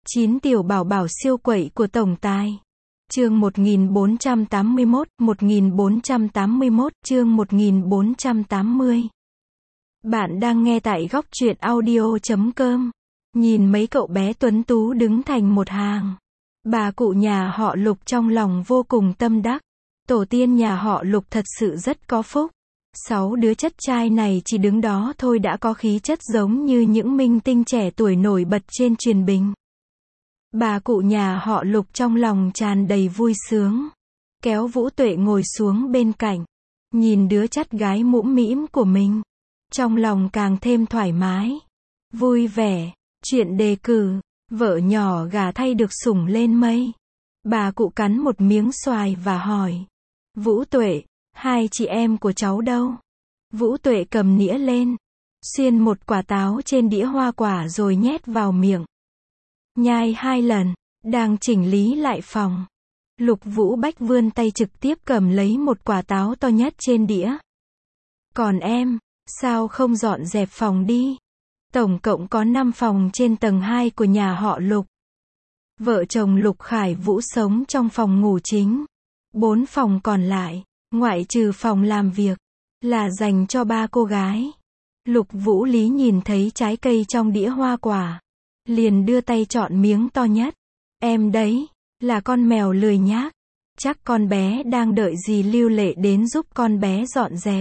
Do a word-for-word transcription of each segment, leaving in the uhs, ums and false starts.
chín tiểu bảo bảo siêu quậy của tổng tài. Chương một nghìn bốn trăm tám mươi mốt, một nghìn bốn trăm tám mươi mốt, chương một nghìn bốn trăm tám mươi. Bạn đang nghe tại góc truyện audio chấm com. Nhìn mấy cậu bé tuấn tú đứng thành một hàng. Bà cụ nhà họ Lục trong lòng vô cùng tâm đắc. Tổ tiên nhà họ Lục thật sự rất có phúc. Sáu đứa chất trai này chỉ đứng đó thôi đã có khí chất giống như những minh tinh trẻ tuổi nổi bật trên truyền bình. Bà cụ nhà họ Lục trong lòng tràn đầy vui sướng. Kéo Vũ Tuệ ngồi xuống bên cạnh. Nhìn đứa chắt gái mũm mĩm của mình. Trong lòng càng thêm thoải mái. Vui vẻ. Chuyện đề cử. Vợ nhỏ gà thay được sủng lên mây. Bà cụ cắn một miếng xoài và hỏi. Vũ Tuệ, hai chị em của cháu đâu? Vũ Tuệ cầm nĩa lên. Xuyên một quả táo trên đĩa hoa quả rồi nhét vào miệng. Nhai hai lần. Đang chỉnh lý lại phòng. Lục Vũ Bách vươn tay trực tiếp cầm lấy một quả táo to nhất trên đĩa. Còn em, sao không dọn dẹp phòng đi? Tổng cộng có năm phòng trên tầng hai của nhà họ Lục. Vợ chồng Lục Khải Vũ sống trong phòng ngủ chính. Bốn phòng còn lại, ngoại trừ phòng làm việc, là dành cho ba cô gái. Lục Vũ Lý nhìn thấy trái cây trong đĩa hoa quả. Liền đưa tay chọn miếng to nhất. Em đấy, là con mèo lười nhác. Chắc con bé đang đợi dì Lưu Lệ đến giúp con bé dọn dẹp.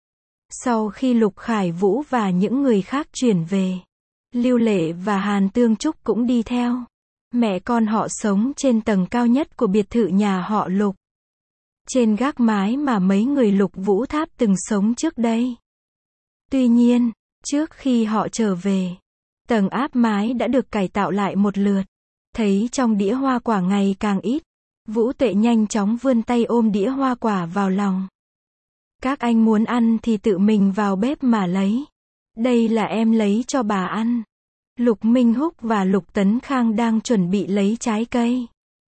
Sau khi Lục Khải Vũ và những người khác chuyển về, Lưu Lệ và Hàn Tương Trúc cũng đi theo. Mẹ con họ sống trên tầng cao nhất của biệt thự nhà họ Lục. Trên gác mái mà mấy người Lục Vũ Tháp từng sống trước đây. Tuy nhiên, trước khi họ trở về, tầng áp mái đã được cải tạo lại một lượt. Thấy trong đĩa hoa quả ngày càng ít, Vũ Tuệ nhanh chóng vươn tay ôm đĩa hoa quả vào lòng. Các anh muốn ăn thì tự mình vào bếp mà lấy. Đây là em lấy cho bà ăn. Lục Minh Húc và Lục Tấn Khang đang chuẩn bị lấy trái cây.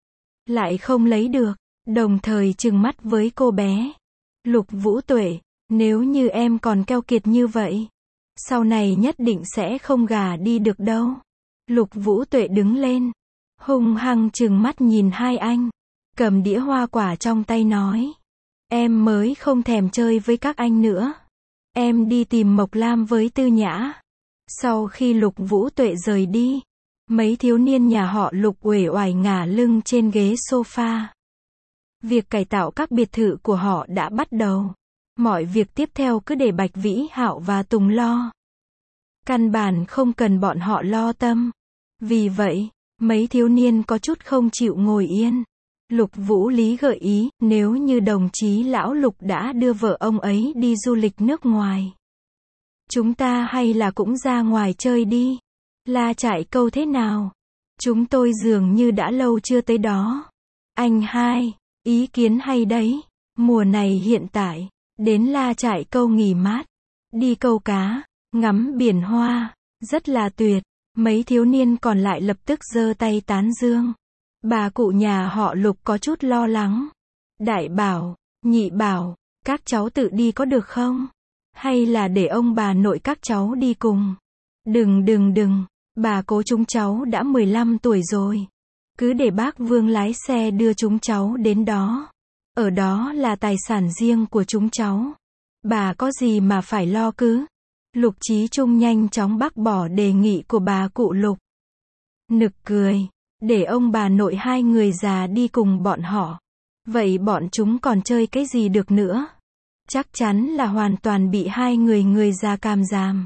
Lại không lấy được, đồng thời trừng mắt với cô bé. Lục Vũ Tuệ, nếu như em còn keo kiệt như vậy, sau này nhất định sẽ không gả đi được đâu. Lục Vũ Tuệ đứng lên, hung hăng trừng mắt nhìn hai anh, cầm đĩa hoa quả trong tay nói. Em mới không thèm chơi với các anh nữa. Em đi tìm Mộc Lam với Tư Nhã. Sau khi Lục Vũ Tuệ rời đi, mấy thiếu niên nhà họ Lục uể oải ngả lưng trên ghế sofa. Việc cải tạo các biệt thự của họ đã bắt đầu. Mọi việc tiếp theo cứ để Bạch Vĩ Hạo và Tùng lo. Căn bản không cần bọn họ lo tâm. Vì vậy, mấy thiếu niên có chút không chịu ngồi yên. Lục Vũ Lý gợi ý, nếu như đồng chí lão Lục đã đưa vợ ông ấy đi du lịch nước ngoài, chúng ta hay là cũng ra ngoài chơi đi. La Trại Câu thế nào? Chúng tôi dường như đã lâu chưa tới đó. Anh hai, ý kiến hay đấy. Mùa này hiện tại, đến La Trại Câu nghỉ mát, đi câu cá, ngắm biển hoa, rất là tuyệt. Mấy thiếu niên còn lại lập tức giơ tay tán dương. Bà cụ nhà họ Lục có chút lo lắng. Đại bảo, nhị bảo, các cháu tự đi có được không? Hay là để ông bà nội các cháu đi cùng? Đừng đừng đừng, bà cố chúng cháu đã mười lăm tuổi rồi. Cứ để bác Vương lái xe đưa chúng cháu đến đó. Ở đó là tài sản riêng của chúng cháu. Bà có gì mà phải lo cứ? Lục Chí Trung nhanh chóng bác bỏ đề nghị của bà cụ Lục. Nực cười. Để ông bà nội hai người già đi cùng bọn họ. Vậy bọn chúng còn chơi cái gì được nữa? Chắc chắn là hoàn toàn bị hai người người già càm giàm.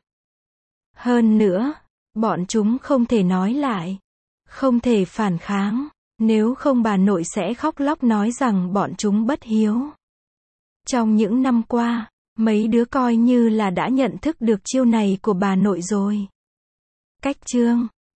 Hơn nữa, bọn chúng không thể nói lại. Không thể phản kháng. Nếu không bà nội sẽ khóc lóc nói rằng bọn chúng bất hiếu. Trong những năm qua, mấy đứa coi như là đã nhận thức được chiêu này của bà nội rồi. Cách chương